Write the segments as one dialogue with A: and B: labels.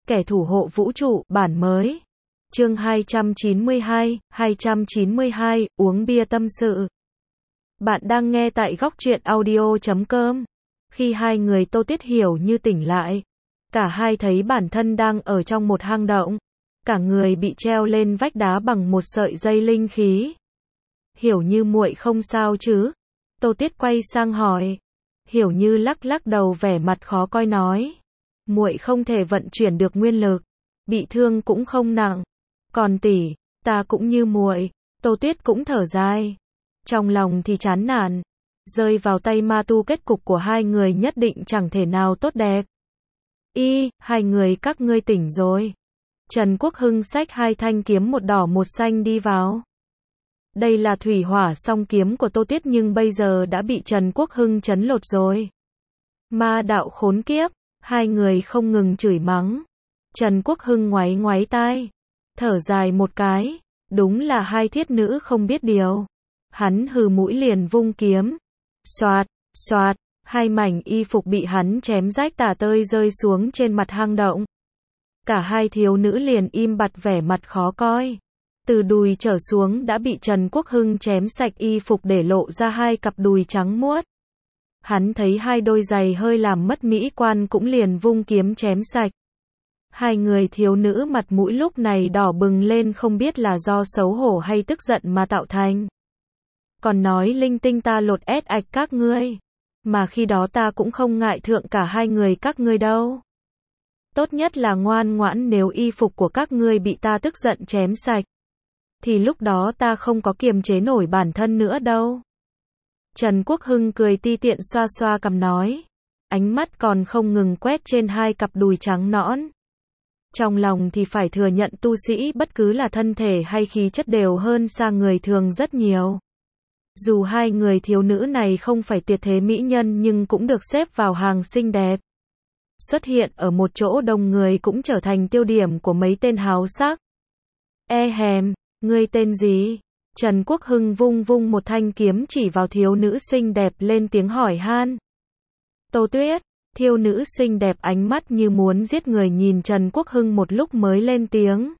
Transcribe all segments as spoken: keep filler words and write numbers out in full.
A: Kẻ thủ hộ vũ trụ, bản mới. Chương hai trăm chín mươi hai, hai trăm chín mươi hai, uống bia tâm sự. Bạn đang nghe tại góc truyện audio chấm com. Khi hai người Tô Tuyết Hiểu như tỉnh lại, cả hai thấy bản thân đang ở trong một hang động. Cả người bị treo lên vách đá bằng một sợi dây linh khí. Hiểu như muội không sao chứ? Tô Tuyết quay sang hỏi. Hiểu như lắc lắc đầu vẻ mặt khó coi nói. Muội không thể vận chuyển được nguyên lực, bị thương cũng không nặng. Còn tỷ, ta cũng như muội. Tô Tuyết cũng thở dài. Trong lòng thì chán nản. Rơi vào tay ma tu kết cục của hai người nhất định chẳng thể nào tốt đẹp. Y, hai người các ngươi tỉnh rồi. Trần Quốc Hưng xách hai thanh kiếm một đỏ một xanh đi vào. Đây là thủy hỏa song kiếm của Tô Tuyết nhưng bây giờ đã bị Trần Quốc Hưng trấn lột rồi. Ma đạo khốn kiếp, hai người không ngừng chửi mắng. Trần Quốc Hưng ngoáy ngoáy tai, thở dài một cái, đúng là hai thiết nữ không biết điều. Hắn hừ mũi liền vung kiếm. Xoạt, xoạt, hai mảnh y phục bị hắn chém rách tả tơi rơi xuống trên mặt hang động. Cả hai thiếu nữ liền im bặt vẻ mặt khó coi. Từ đùi trở xuống đã bị Trần Quốc Hưng chém sạch y phục để lộ ra hai cặp đùi trắng muốt. Hắn thấy hai đôi giày hơi làm mất mỹ quan cũng liền vung kiếm chém sạch. Hai người thiếu nữ mặt mũi lúc này đỏ bừng lên không biết là do xấu hổ hay tức giận mà tạo thành. Còn nói linh tinh ta lột ét ạch các ngươi. Mà khi đó ta cũng không ngại thượng cả hai người các ngươi đâu. Tốt nhất là ngoan ngoãn nếu y phục của các ngươi bị ta tức giận chém sạch. Thì lúc đó ta không có kiềm chế nổi bản thân nữa đâu. Trần Quốc Hưng cười ti tiện xoa xoa cằm nói. Ánh mắt còn không ngừng quét trên hai cặp đùi trắng nõn. Trong lòng thì phải thừa nhận tu sĩ bất cứ là thân thể hay khí chất đều hơn xa người thường rất nhiều. Dù hai người thiếu nữ này không phải tuyệt thế mỹ nhân nhưng cũng được xếp vào hàng xinh đẹp. Xuất hiện ở một chỗ đông người cũng trở thành tiêu điểm của mấy tên háo sắc. E hèm, ngươi tên gì? Trần Quốc Hưng vung vung một thanh kiếm chỉ vào thiếu nữ xinh đẹp lên tiếng hỏi han. Tô Tuyết, thiếu nữ xinh đẹp ánh mắt như muốn giết người nhìn Trần Quốc Hưng một lúc mới lên tiếng.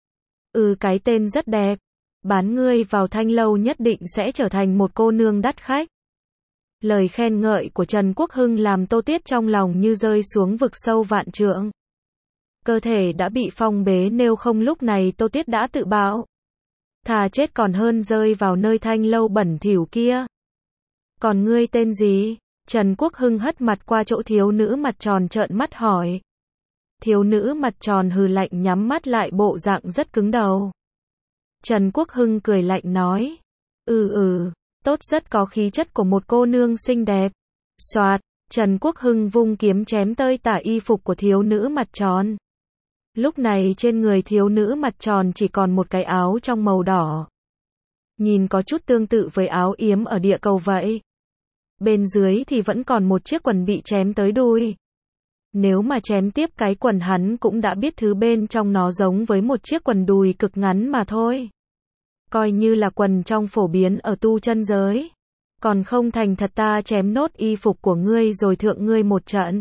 A: Ừ, cái tên rất đẹp. Bán ngươi vào thanh lâu nhất định sẽ trở thành một cô nương đắt khách. Lời khen ngợi của Trần Quốc Hưng làm Tô Tuyết trong lòng như rơi xuống vực sâu vạn trượng. Cơ thể đã bị phong bế nếu không lúc này Tô Tuyết đã tự bạo. Thà chết còn hơn rơi vào nơi thanh lâu bẩn thỉu kia. Còn ngươi tên gì? Trần Quốc Hưng hất mặt qua chỗ thiếu nữ mặt tròn trợn mắt hỏi. Thiếu nữ mặt tròn hừ lạnh nhắm mắt lại bộ dạng rất cứng đầu. Trần Quốc Hưng cười lạnh nói. Ừ ừ, tốt rất có khí chất của một cô nương xinh đẹp. Xoạt, Trần Quốc Hưng vung kiếm chém tơi tả y phục của thiếu nữ mặt tròn. Lúc này trên người thiếu nữ mặt tròn chỉ còn một cái áo trong màu đỏ. Nhìn có chút tương tự với áo yếm ở địa cầu vậy. Bên dưới thì vẫn còn một chiếc quần bị chém tới đùi. Nếu mà chém tiếp cái quần hắn cũng đã biết thứ bên trong nó giống với một chiếc quần đùi cực ngắn mà thôi. Coi như là quần trong phổ biến ở tu chân giới. Còn không thành thật ta chém nốt y phục của ngươi rồi thượng ngươi một trận.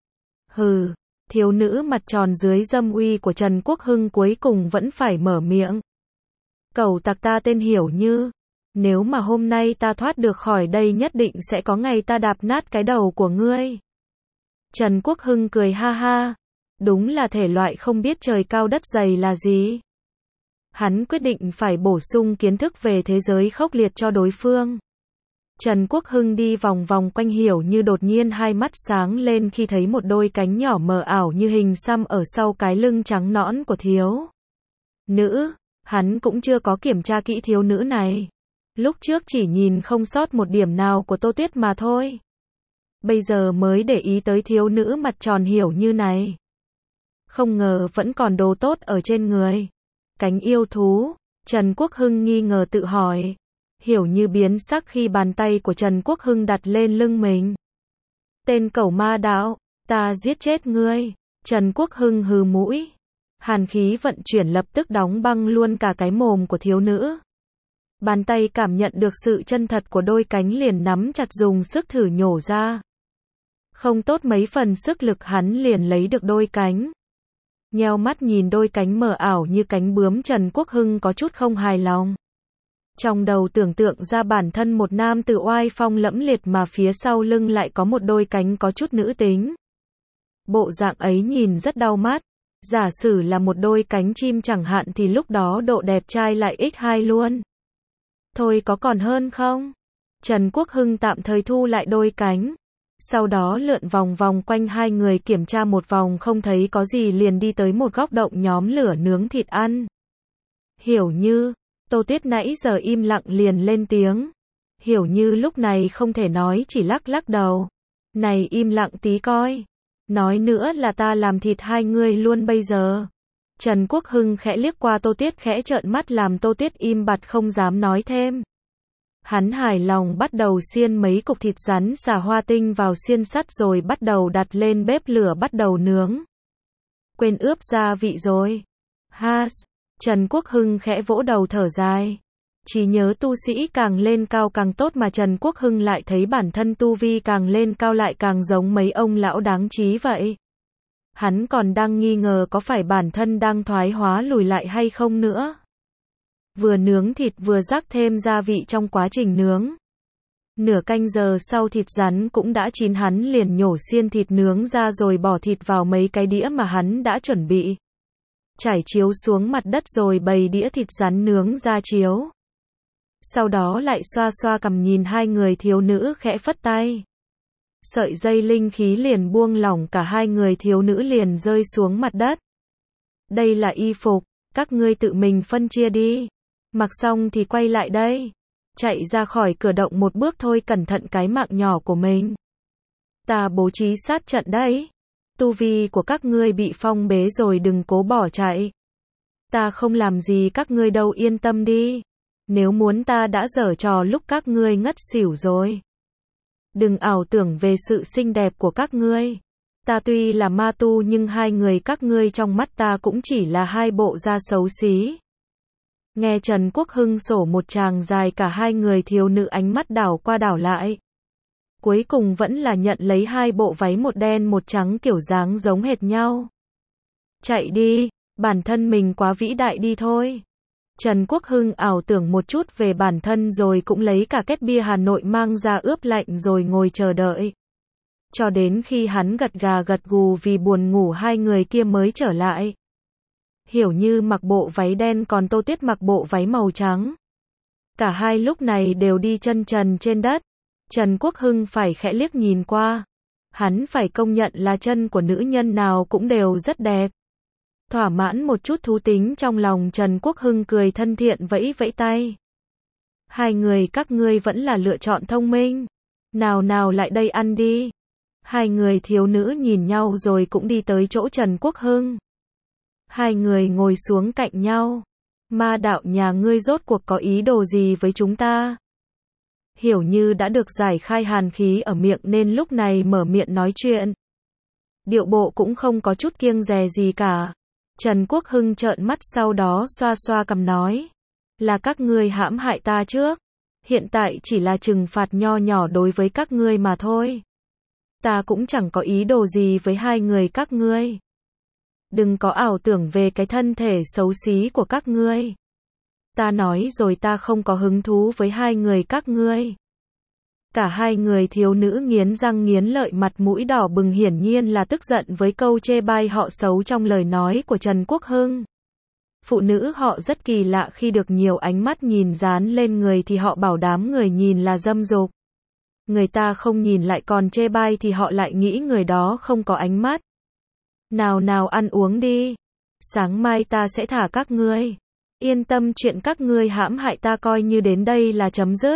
A: Hừ, thiếu nữ mặt tròn dưới dâm uy của Trần Quốc Hưng cuối cùng vẫn phải mở miệng. Cẩu tặc ta tên Hiểu Như. Nếu mà hôm nay ta thoát được khỏi đây nhất định sẽ có ngày ta đạp nát cái đầu của ngươi. Trần Quốc Hưng cười ha ha. Đúng là thể loại không biết trời cao đất dày là gì. Hắn quyết định phải bổ sung kiến thức về thế giới khốc liệt cho đối phương. Trần Quốc Hưng đi vòng vòng quanh Hiểu Như đột nhiên hai mắt sáng lên khi thấy một đôi cánh nhỏ mờ ảo như hình xăm ở sau cái lưng trắng nõn của thiếu nữ. Hắn cũng chưa có kiểm tra kỹ thiếu nữ này. Lúc trước chỉ nhìn không sót một điểm nào của Tô Tuyết mà thôi. Bây giờ mới để ý tới thiếu nữ mặt tròn Hiểu Như này. Không ngờ vẫn còn đồ tốt ở trên người. Cánh yêu thú, Trần Quốc Hưng nghi ngờ tự hỏi. Hiểu Như biến sắc khi bàn tay của Trần Quốc Hưng đặt lên lưng mình. Tên cẩu ma đạo, ta giết chết ngươi. Trần Quốc Hưng hừ mũi. Hàn khí vận chuyển lập tức đóng băng luôn cả cái mồm của thiếu nữ. Bàn tay cảm nhận được sự chân thật của đôi cánh liền nắm chặt dùng sức thử nhổ ra. Không tốt mấy phần sức lực hắn liền lấy được đôi cánh. Nheo mắt nhìn đôi cánh mờ ảo như cánh bướm, Trần Quốc Hưng có chút không hài lòng. Trong đầu tưởng tượng ra bản thân một nam tử oai phong lẫm liệt mà phía sau lưng lại có một đôi cánh có chút nữ tính. Bộ dạng ấy nhìn rất đau mắt. Giả sử là một đôi cánh chim chẳng hạn thì lúc đó độ đẹp trai lại nhân hai luôn. Thôi có còn hơn không? Trần Quốc Hưng tạm thời thu lại đôi cánh. Sau đó lượn vòng vòng quanh hai người kiểm tra một vòng không thấy có gì liền đi tới một góc động nhóm lửa nướng thịt ăn. Hiểu Như, Tô Tuyết nãy giờ im lặng liền lên tiếng. Hiểu Như lúc này không thể nói, chỉ lắc lắc đầu. Này im lặng tí coi. Nói nữa là ta làm thịt hai người luôn bây giờ. Trần Quốc Hưng khẽ liếc qua Tô Tuyết, khẽ trợn mắt làm Tô Tuyết im bặt không dám nói thêm. Hắn hài lòng bắt đầu xiên mấy cục thịt rắn xà hoa tinh vào xiên sắt rồi bắt đầu đặt lên bếp lửa bắt đầu nướng. Quên ướp gia vị rồi. Ha, Trần Quốc Hưng khẽ vỗ đầu thở dài. Chỉ nhớ tu sĩ càng lên cao càng tốt mà Trần Quốc Hưng lại thấy bản thân tu vi càng lên cao lại càng giống mấy ông lão đáng trí vậy. Hắn còn đang nghi ngờ có phải bản thân đang thoái hóa lùi lại hay không nữa. Vừa nướng thịt vừa rắc thêm gia vị trong quá trình nướng. Nửa canh giờ sau thịt rắn cũng đã chín, hắn liền nhổ xiên thịt nướng ra rồi bỏ thịt vào mấy cái đĩa mà hắn đã chuẩn bị. Trải chiếu xuống mặt đất rồi bày đĩa thịt rắn nướng ra chiếu. Sau đó lại xoa xoa cằm nhìn hai người thiếu nữ khẽ phất tay. Sợi dây linh khí liền buông lỏng, cả hai người thiếu nữ liền rơi xuống mặt đất. Đây là y phục, các ngươi tự mình phân chia đi. Mặc xong thì quay lại đây. Chạy ra khỏi cửa động một bước thôi, cẩn thận cái mạng nhỏ của mình. Ta bố trí sát trận đấy. Tu vi của các ngươi bị phong bế rồi, đừng cố bỏ chạy. Ta không làm gì các ngươi đâu, yên tâm đi. Nếu muốn ta đã giở trò lúc các ngươi ngất xỉu rồi. Đừng ảo tưởng về sự xinh đẹp của các ngươi. Ta tuy là ma tu nhưng hai người các ngươi trong mắt ta cũng chỉ là hai bộ da xấu xí. Nghe Trần Quốc Hưng sổ một tràng dài, cả hai người thiếu nữ ánh mắt đảo qua đảo lại. Cuối cùng vẫn là nhận lấy hai bộ váy, một đen một trắng, kiểu dáng giống hệt nhau. Chạy đi, bản thân mình quá vĩ đại đi thôi. Trần Quốc Hưng ảo tưởng một chút về bản thân rồi cũng lấy cả két bia Hà Nội mang ra ướp lạnh rồi ngồi chờ đợi. Cho đến khi hắn gật gà gật gù vì buồn ngủ hai người kia mới trở lại. Hiểu Như mặc bộ váy đen còn Tô Tuyết mặc bộ váy màu trắng. Cả hai lúc này đều đi chân trần trên đất. Trần Quốc Hưng phải khẽ liếc nhìn qua. Hắn phải công nhận là chân của nữ nhân nào cũng đều rất đẹp. Thỏa mãn một chút thú tính trong lòng, Trần Quốc Hưng cười thân thiện vẫy vẫy tay. Hai người các ngươi vẫn là lựa chọn thông minh. Nào nào lại đây ăn đi. Hai người thiếu nữ nhìn nhau rồi cũng đi tới chỗ Trần Quốc Hưng. Hai người ngồi xuống cạnh nhau. Ma đạo nhà ngươi rốt cuộc có ý đồ gì với chúng ta? Hiểu Như đã được giải khai hàn khí ở miệng nên lúc này mở miệng nói chuyện. Điệu bộ cũng không có chút kiêng dè gì cả. Trần Quốc Hưng trợn mắt sau đó xoa xoa cằm nói. Là các ngươi hãm hại ta trước. Hiện tại chỉ là trừng phạt nho nhỏ đối với các ngươi mà thôi. Ta cũng chẳng có ý đồ gì với hai người các ngươi. Đừng có ảo tưởng về cái thân thể xấu xí của các ngươi. Ta nói rồi, ta không có hứng thú với hai người các ngươi. Cả hai người thiếu nữ nghiến răng nghiến lợi, mặt mũi đỏ bừng, hiển nhiên là tức giận với câu chê bai họ xấu trong lời nói của Trần Quốc Hưng. Phụ nữ họ rất kỳ lạ, khi được nhiều ánh mắt nhìn dán lên người thì họ bảo đám người nhìn là dâm dục. Người ta không nhìn lại còn chê bai thì họ lại nghĩ người đó không có ánh mắt. Nào nào ăn uống đi. Sáng mai ta sẽ thả các ngươi. Yên tâm, chuyện các ngươi hãm hại ta coi như đến đây là chấm dứt.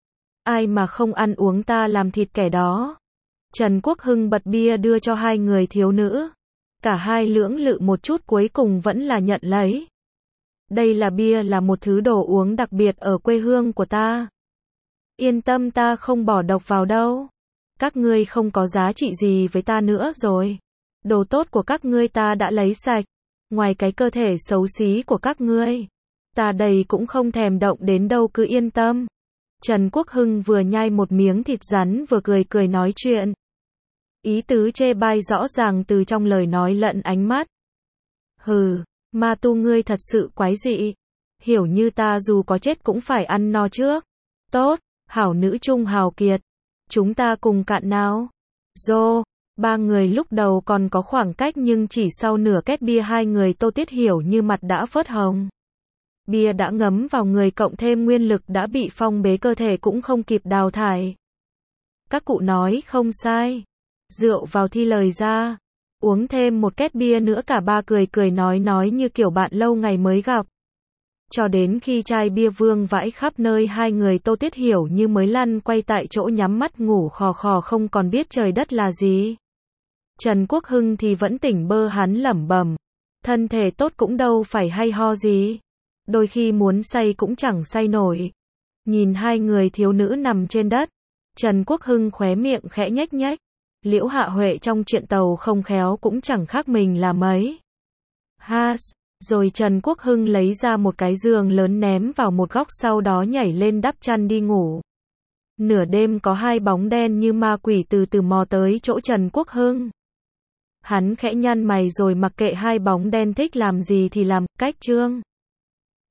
A: Ai mà không ăn uống ta làm thịt kẻ đó. Trần Quốc Hưng bật bia đưa cho hai người thiếu nữ. Cả hai lưỡng lự một chút cuối cùng vẫn là nhận lấy. Đây là bia, là một thứ đồ uống đặc biệt ở quê hương của ta. Yên tâm, ta không bỏ độc vào đâu. Các ngươi không có giá trị gì với ta nữa rồi. Đồ tốt của các ngươi ta đã lấy sạch. Ngoài cái cơ thể xấu xí của các ngươi, ta đây cũng không thèm động đến đâu, cứ yên tâm. Trần Quốc Hưng vừa nhai một miếng thịt rắn vừa cười cười nói chuyện. Ý tứ chê bai rõ ràng từ trong lời nói lẫn ánh mắt. Hừ, ma tu ngươi thật sự quái dị. Hiểu như ta dù có chết cũng phải ăn no trước. Tốt, hảo nữ trung hào kiệt. Chúng ta cùng cạn nào. Dô, ba người lúc đầu còn có khoảng cách nhưng chỉ sau nửa két bia hai người Tô Tiết Hiểu như mặt đã phớt hồng. Bia đã ngấm vào người cộng thêm nguyên lực đã bị phong bế cơ thể cũng không kịp đào thải. Các cụ nói không sai. Rượu vào thi lời ra. Uống thêm một két bia nữa cả ba cười cười nói nói như kiểu bạn lâu ngày mới gặp. Cho đến khi chai bia vương vãi khắp nơi hai người Tô Tiết Hiểu như mới lăn quay tại chỗ nhắm mắt ngủ khò khò không còn biết trời đất là gì. Trần Quốc Hưng thì vẫn tỉnh bơ hắn lẩm bẩm. Thân thể tốt cũng đâu phải hay ho gì. Đôi khi muốn say cũng chẳng say nổi. Nhìn hai người thiếu nữ nằm trên đất. Trần Quốc Hưng khóe miệng khẽ nhếch nhếch. Liễu Hạ Huệ trong chuyện tàu không khéo cũng chẳng khác mình là mấy. Has. Rồi Trần Quốc Hưng lấy ra một cái giường lớn ném vào một góc sau đó nhảy lên đắp chăn đi ngủ. Nửa đêm có hai bóng đen như ma quỷ từ từ mò tới chỗ Trần Quốc Hưng. Hắn khẽ nhăn mày rồi mặc kệ hai bóng đen thích làm gì thì làm, cách chương.